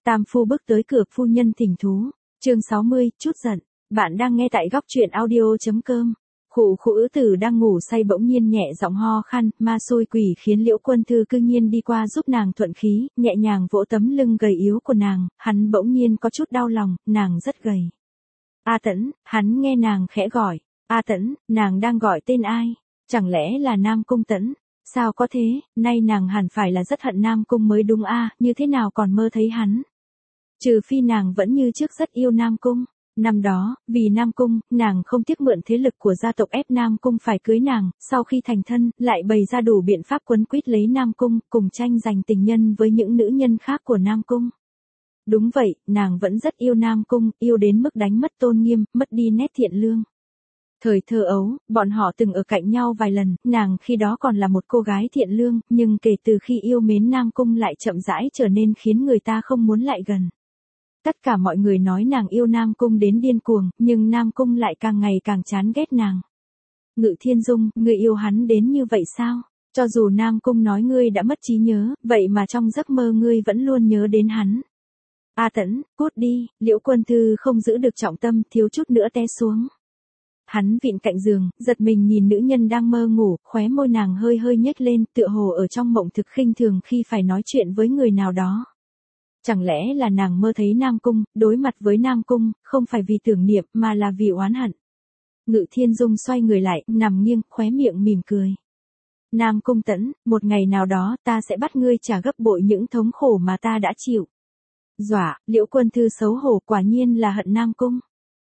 Tam phu bước tới cửa, phu nhân thỉnh thú. Chương 60, chút giận. Bạn đang nghe tại góc truyện audio.com. Khụ khụ ứ tử đang ngủ say bỗng nhiên nhẹ giọng ho khan, ma xôi quỷ khiến Liễu Quân Thư cư nhiên đi qua giúp nàng thuận khí, nhẹ nhàng vỗ tấm lưng gầy yếu của nàng, hắn bỗng nhiên có chút đau lòng, nàng rất gầy. A Tẫn, hắn nghe nàng khẽ gọi. A Tẫn, nàng đang gọi tên ai? Chẳng lẽ là Nam Cung Tẫn? Sao có thế, nay nàng hẳn phải là rất hận Nam Cung mới đúng a, như thế nào còn mơ thấy hắn? Trừ phi nàng vẫn như trước rất yêu Nam Cung. Năm đó, vì Nam Cung, nàng không tiếc mượn thế lực của gia tộc ép Nam Cung phải cưới nàng, sau khi thành thân, lại bày ra đủ biện pháp quấn quýt lấy Nam Cung, cùng tranh giành tình nhân với những nữ nhân khác của Nam Cung. Đúng vậy, nàng vẫn rất yêu Nam Cung, yêu đến mức đánh mất tôn nghiêm, mất đi nét thiện lương. Thời thơ ấu, bọn họ từng ở cạnh nhau vài lần, nàng khi đó còn là một cô gái thiện lương, nhưng kể từ khi yêu mến Nam Cung lại chậm rãi trở nên khiến người ta không muốn lại gần. Tất cả mọi người nói nàng yêu Nam Cung đến điên cuồng, nhưng Nam Cung lại càng ngày càng chán ghét nàng. Ngự Thiên Dung, ngươi yêu hắn đến như vậy sao? Cho dù Nam Cung nói ngươi đã mất trí nhớ, vậy mà trong giấc mơ ngươi vẫn luôn nhớ đến hắn. A Tẫn, cút đi, Liễu Quân Thư không giữ được trọng tâm, thiếu chút nữa té xuống. Hắn vịn cạnh giường, giật mình nhìn nữ nhân đang mơ ngủ, khóe môi nàng hơi hơi nhếch lên, tựa hồ ở trong mộng thực khinh thường khi phải nói chuyện với người nào đó. Chẳng lẽ là nàng mơ thấy Nam Cung, đối mặt với Nam Cung, không phải vì tưởng niệm mà là vì oán hận. Ngự Thiên Dung xoay người lại, nằm nghiêng, khóe miệng mỉm cười. Nam Cung Tẫn, một ngày nào đó ta sẽ bắt ngươi trả gấp bội những thống khổ mà ta đã chịu. Dọa, Liễu Quân Thư xấu hổ, quả nhiên là hận Nam Cung.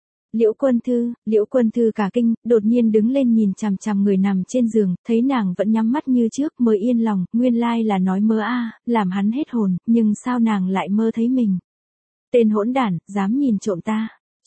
Liễu Quân Thư cả kinh, đột nhiên đứng lên nhìn chằm chằm người nằm trên giường, thấy nàng vẫn nhắm mắt như trước mới yên lòng, nguyên lai là nói mơ a, làm hắn hết hồn, nhưng sao nàng lại mơ thấy mình? Tên hỗn đản, dám nhìn trộm ta.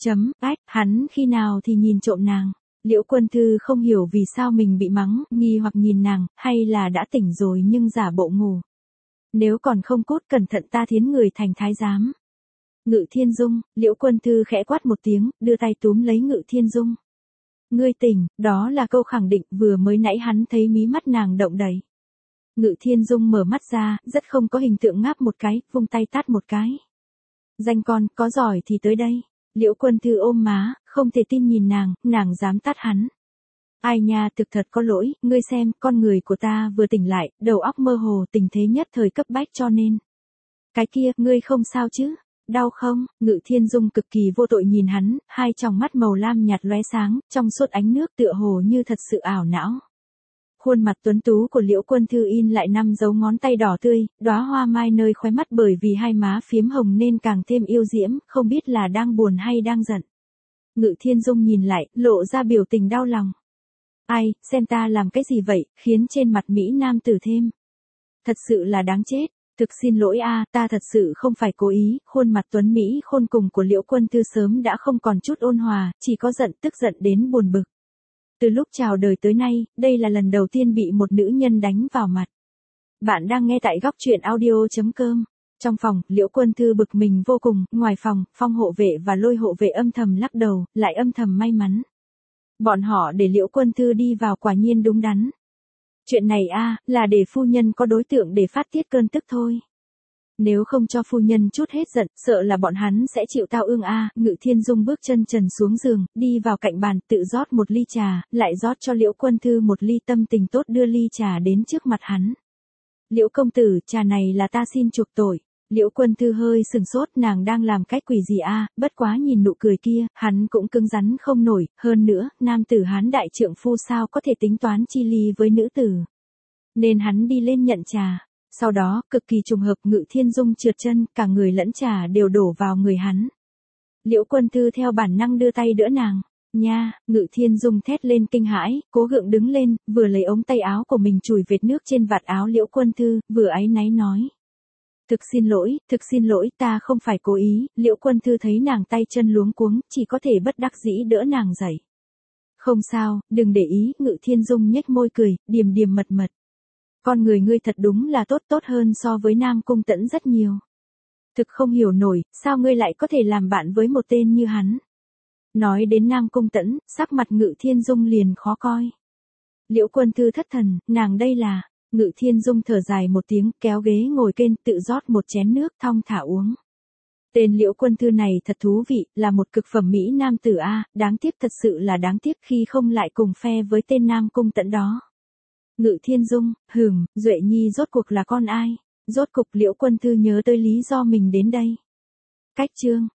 Hắn khi nào thì nhìn trộm nàng? Liễu Quân Thư không hiểu vì sao mình bị mắng, nghi hoặc nhìn nàng, hay là đã tỉnh rồi nhưng giả bộ ngủ. Nếu còn không cút cẩn thận ta thiến người thành thái giám. Ngự Thiên Dung, Liễu Quân Thư khẽ quát một tiếng, đưa tay túm lấy Ngự Thiên Dung. Ngươi tỉnh, đó là câu khẳng định, vừa mới nãy hắn thấy mí mắt nàng động đậy. Ngự Thiên Dung mở mắt ra, rất không có hình tượng ngáp một cái, vung tay tát một cái. Danh con, có giỏi thì tới đây. Liễu Quân Thư ôm má, không thể tin nhìn nàng dám tát hắn. Ai nha, thực thật có lỗi, ngươi xem, con người của ta vừa tỉnh lại, đầu óc mơ hồ, tình thế nhất thời cấp bách cho nên. Cái kia, ngươi không sao chứ? Đau không? Ngự Thiên Dung cực kỳ vô tội nhìn hắn, hai tròng mắt màu lam nhạt lóe sáng, trong suốt ánh nước tựa hồ như thật sự ảo não. Khuôn mặt tuấn tú của Liễu Quân Thư in lại 5 dấu ngón tay đỏ tươi, đóa hoa mai nơi khóe mắt bởi vì hai má phiếm hồng nên càng thêm yêu diễm, không biết là đang buồn hay đang giận. Ngự Thiên Dung nhìn lại, lộ ra biểu tình đau lòng. Ai, xem ta làm cái gì vậy, khiến trên mặt Mỹ nam tử thêm. Thật sự là đáng chết. Thực xin lỗi a, ta thật sự không phải cố ý, khuôn mặt tuấn Mỹ khôn cùng của Liễu Quân Thư sớm đã không còn chút ôn hòa, chỉ có giận, tức giận đến buồn bực. Từ lúc chào đời tới nay, đây là lần đầu tiên bị một nữ nhân đánh vào mặt. Bạn đang nghe tại góc truyện audio.com. Trong phòng, Liễu Quân Thư bực mình vô cùng, ngoài phòng, Phong hộ vệ và Lôi hộ vệ âm thầm lắc đầu, lại âm thầm may mắn. Bọn họ để Liễu Quân Thư đi vào quả nhiên đúng đắn. Chuyện này là để phu nhân có đối tượng để phát tiết cơn tức thôi. Nếu không cho phu nhân chút hết giận, sợ là bọn hắn sẽ chịu tao ương Ngự Thiên Dung bước chân trần xuống giường, đi vào cạnh bàn, tự rót một ly trà, lại rót cho Liễu Quân Thư một ly, tâm tình tốt đưa ly trà đến trước mặt hắn. Liễu công tử, trà này là ta xin chuộc tội. Liễu Quân Thư hơi sừng sốt, nàng đang làm cái quỷ gì bất quá nhìn nụ cười kia, hắn cũng cứng rắn không nổi, hơn nữa, nam tử Hán đại trượng phu sao có thể tính toán chi ly với nữ tử. Nên hắn đi lên nhận trà, sau đó, cực kỳ trùng hợp, Ngự Thiên Dung trượt chân, cả người lẫn trà đều đổ vào người hắn. Liễu Quân Thư theo bản năng đưa tay đỡ nàng. Nha, Ngự Thiên Dung thét lên kinh hãi, cố gượng đứng lên, vừa lấy ống tay áo của mình chùi vệt nước trên vạt áo Liễu Quân Thư, vừa áy náy nói. Thực xin lỗi, ta không phải cố ý. Liễu Quân Thư thấy nàng tay chân luống cuống, chỉ có thể bất đắc dĩ đỡ nàng dậy. Không sao, đừng để ý, Ngự Thiên Dung nhếch môi cười, điềm điềm mật mật. Con người ngươi thật đúng là tốt hơn so với Nam Cung Tẫn rất nhiều. Thực không hiểu nổi, sao ngươi lại có thể làm bạn với một tên như hắn. Nói đến Nam Cung Tẫn, sắc mặt Ngự Thiên Dung liền khó coi. Liễu Quân Thư thất thần, nàng đây là. Ngự Thiên Dung thở dài một tiếng, kéo ghế ngồi kên, tự rót một chén nước thong thả uống. Tên Liễu Quân Thư này thật thú vị, là một cực phẩm mỹ nam tử a, đáng tiếc thật sự là đáng tiếc khi không lại cùng phe với tên Nam Cung Tẫn đó. Ngự Thiên Dung, Duệ Nhi rốt cuộc là con ai? Rốt cục Liễu Quân Thư nhớ tới lý do mình đến đây. Cách chương